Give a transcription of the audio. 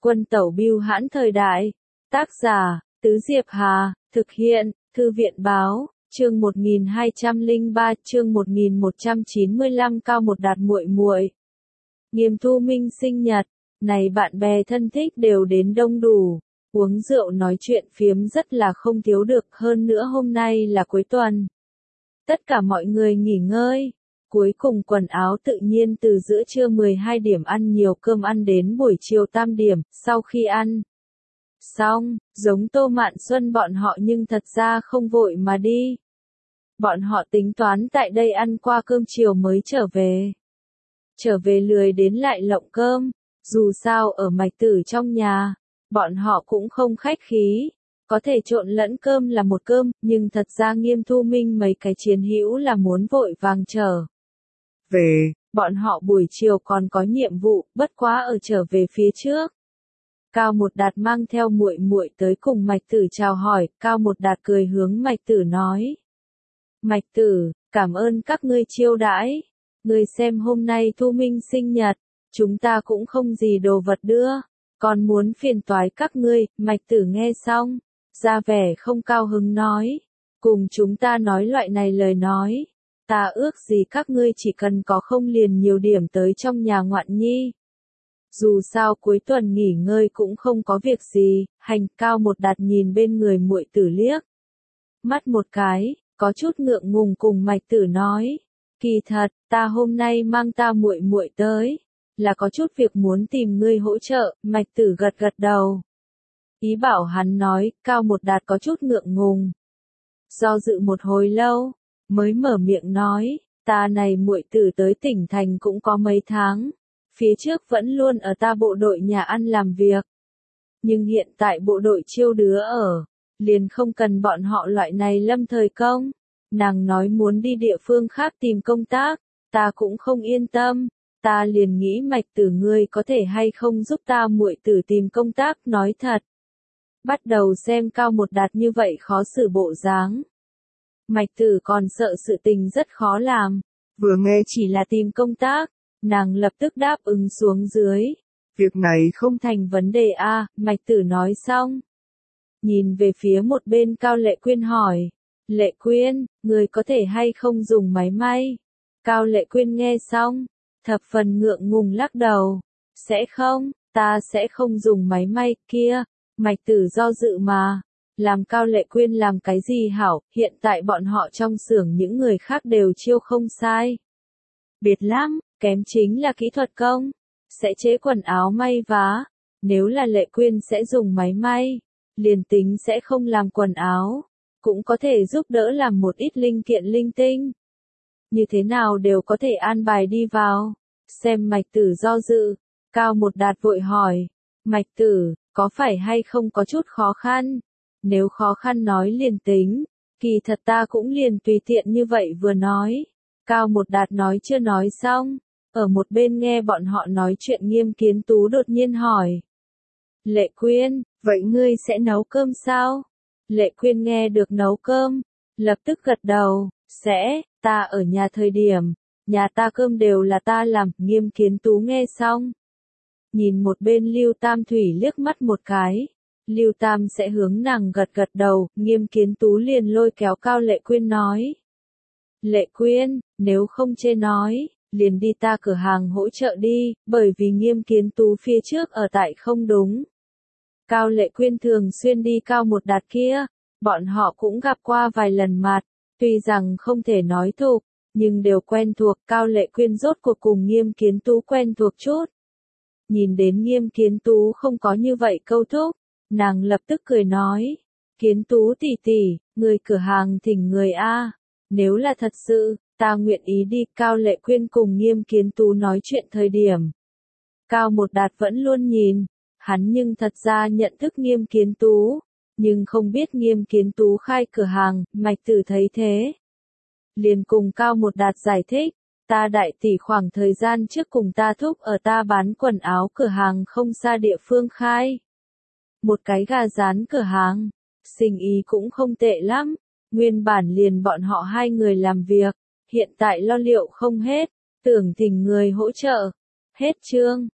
Quân tẩu bưu hãn thời đại. Tác giả, Tứ Diệp Hà, thực hiện, Thư viện báo, chương 1203, chương 1195 Cao Một Đạt muội muội. Nghiêm Thu Minh sinh nhật, này bạn bè thân thích đều đến đông đủ, uống rượu nói chuyện phiếm rất là không thiếu được, hơn nữa hôm nay là cuối tuần. Tất cả mọi người nghỉ ngơi. Cuối cùng quần áo tự nhiên từ giữa trưa 12 điểm ăn nhiều cơm ăn đến buổi chiều tam điểm, sau khi ăn xong, giống Tô Mạn Xuân bọn họ nhưng thật ra không vội mà đi. Bọn họ tính toán tại đây ăn qua cơm chiều mới trở về. Trở về lười đến lại lộng cơm, dù sao ở Mạch Tử trong nhà, bọn họ cũng không khách khí. Có thể trộn lẫn cơm là một cơm, nhưng thật ra Nghiêm Thu Minh mấy cái chiến hữu là muốn vội vàng trở về, bọn họ buổi chiều còn có nhiệm vụ, bất quá ở trở về phía trước. Cao Một Đạt mang theo muội muội tới cùng Mạch Tử chào hỏi, Cao Một Đạt cười hướng Mạch Tử nói. Mạch Tử, cảm ơn các ngươi chiêu đãi. Ngươi xem hôm nay Thu Minh sinh nhật, chúng ta cũng không gì đồ vật đưa, còn muốn phiền toái các ngươi. Mạch Tử nghe xong, ra vẻ không cao hứng nói, cùng chúng ta nói loại này lời nói. Ta ước gì các ngươi chỉ cần có không liền nhiều điểm tới trong nhà ngoạn nhi. Dù sao cuối tuần nghỉ ngơi cũng không có việc gì, hành. Cao Một Đạt nhìn bên người muội tử liếc mắt một cái, có chút ngượng ngùng cùng Mạch Tử nói, kỳ thật, ta hôm nay mang ta muội muội tới, là có chút việc muốn tìm ngươi hỗ trợ. Mạch Tử gật gật đầu, ý bảo hắn nói. Cao Một Đạt có chút ngượng ngùng, do dự một hồi lâu, mới mở miệng nói, ta này muội tử tới tỉnh thành cũng có mấy tháng, phía trước vẫn luôn ở ta bộ đội nhà ăn làm việc. Nhưng hiện tại bộ đội chiêu đứa ở, liền không cần bọn họ loại này lâm thời công. Nàng nói muốn đi địa phương khác tìm công tác, ta cũng không yên tâm, ta liền nghĩ Mạch Tử ngươi có thể hay không giúp ta muội tử tìm công tác. Nói thật, bắt đầu xem Cao Một Đạt như vậy khó xử bộ dáng, Mạch Tử còn sợ sự tình rất khó làm, vừa nghe chỉ là tìm công tác, nàng lập tức đáp ứng xuống dưới. Việc này không thành vấn đề a. Mạch Tử nói xong, nhìn về phía một bên Cao Lệ Quyên hỏi, Lệ Quyên, người có thể hay không dùng máy may? Cao Lệ Quyên nghe xong, thập phần ngượng ngùng lắc đầu, sẽ không, ta sẽ không dùng máy may kia. Mạch Tử do dự mà, làm Cao Lệ Quyên làm cái gì hảo, hiện tại bọn họ trong xưởng những người khác đều chiêu không sai biệt lắm, kém chính là kỹ thuật công, sẽ chế quần áo may vá. Nếu là Lệ Quyên sẽ dùng máy may, liền tính sẽ không làm quần áo, cũng có thể giúp đỡ làm một ít linh kiện linh tinh. Như thế nào đều có thể an bài đi vào. Xem Mạch Tử do dự, Cao Một Đạt vội hỏi, Mạch Tử, có phải hay không có chút khó khăn? Nếu khó khăn nói liền tính, kỳ thật ta cũng liền tùy tiện như vậy vừa nói. Cao Một Đạt nói chưa nói xong, ở một bên nghe bọn họ nói chuyện Nghiêm Kiến Tú đột nhiên hỏi, Lệ Quyên, vậy ngươi sẽ nấu cơm sao? Lệ Quyên nghe được nấu cơm, lập tức gật đầu, sẽ, ta ở nhà thời điểm, nhà ta cơm đều là ta làm. Nghiêm Kiến Tú nghe xong, nhìn một bên Lưu Tam Thủy liếc mắt một cái, Lưu Tam sẽ hướng nàng gật gật đầu. Nghiêm Kiến Tú liền lôi kéo Cao Lệ Quyên nói, Lệ Quyên, nếu không chê nói, liền đi ta cửa hàng hỗ trợ đi, bởi vì Nghiêm Kiến Tú phía trước ở tại không đúng. Cao Lệ Quyên thường xuyên đi Cao Một Đạt kia, bọn họ cũng gặp qua vài lần mặt, tuy rằng không thể nói thuộc, nhưng đều quen thuộc. Cao Lệ Quyên rốt cuộc cùng Nghiêm Kiến Tú quen thuộc chút. Nhìn đến Nghiêm Kiến Tú không có như vậy câu thúc, nàng lập tức cười nói, Kiến Tú tỷ tỷ, người cửa hàng thỉnh người a. Nếu là thật sự, ta nguyện ý đi. Cao Lệ Quyên cùng Nghiêm Kiến Tú nói chuyện thời điểm, Cao Một Đạt vẫn luôn nhìn, hắn nhưng thật ra nhận thức Nghiêm Kiến Tú, nhưng không biết Nghiêm Kiến Tú khai cửa hàng. Mạch Tử thấy thế, liền cùng Cao Một Đạt giải thích, ta đại tỷ khoảng thời gian trước cùng ta thúc ở ta bán quần áo cửa hàng không xa địa phương khai một cái gà rán cửa hàng, sinh ý cũng không tệ lắm, nguyên bản liền bọn họ hai người làm việc, hiện tại lo liệu không hết, tưởng thỉnh người hỗ trợ. Hết chương.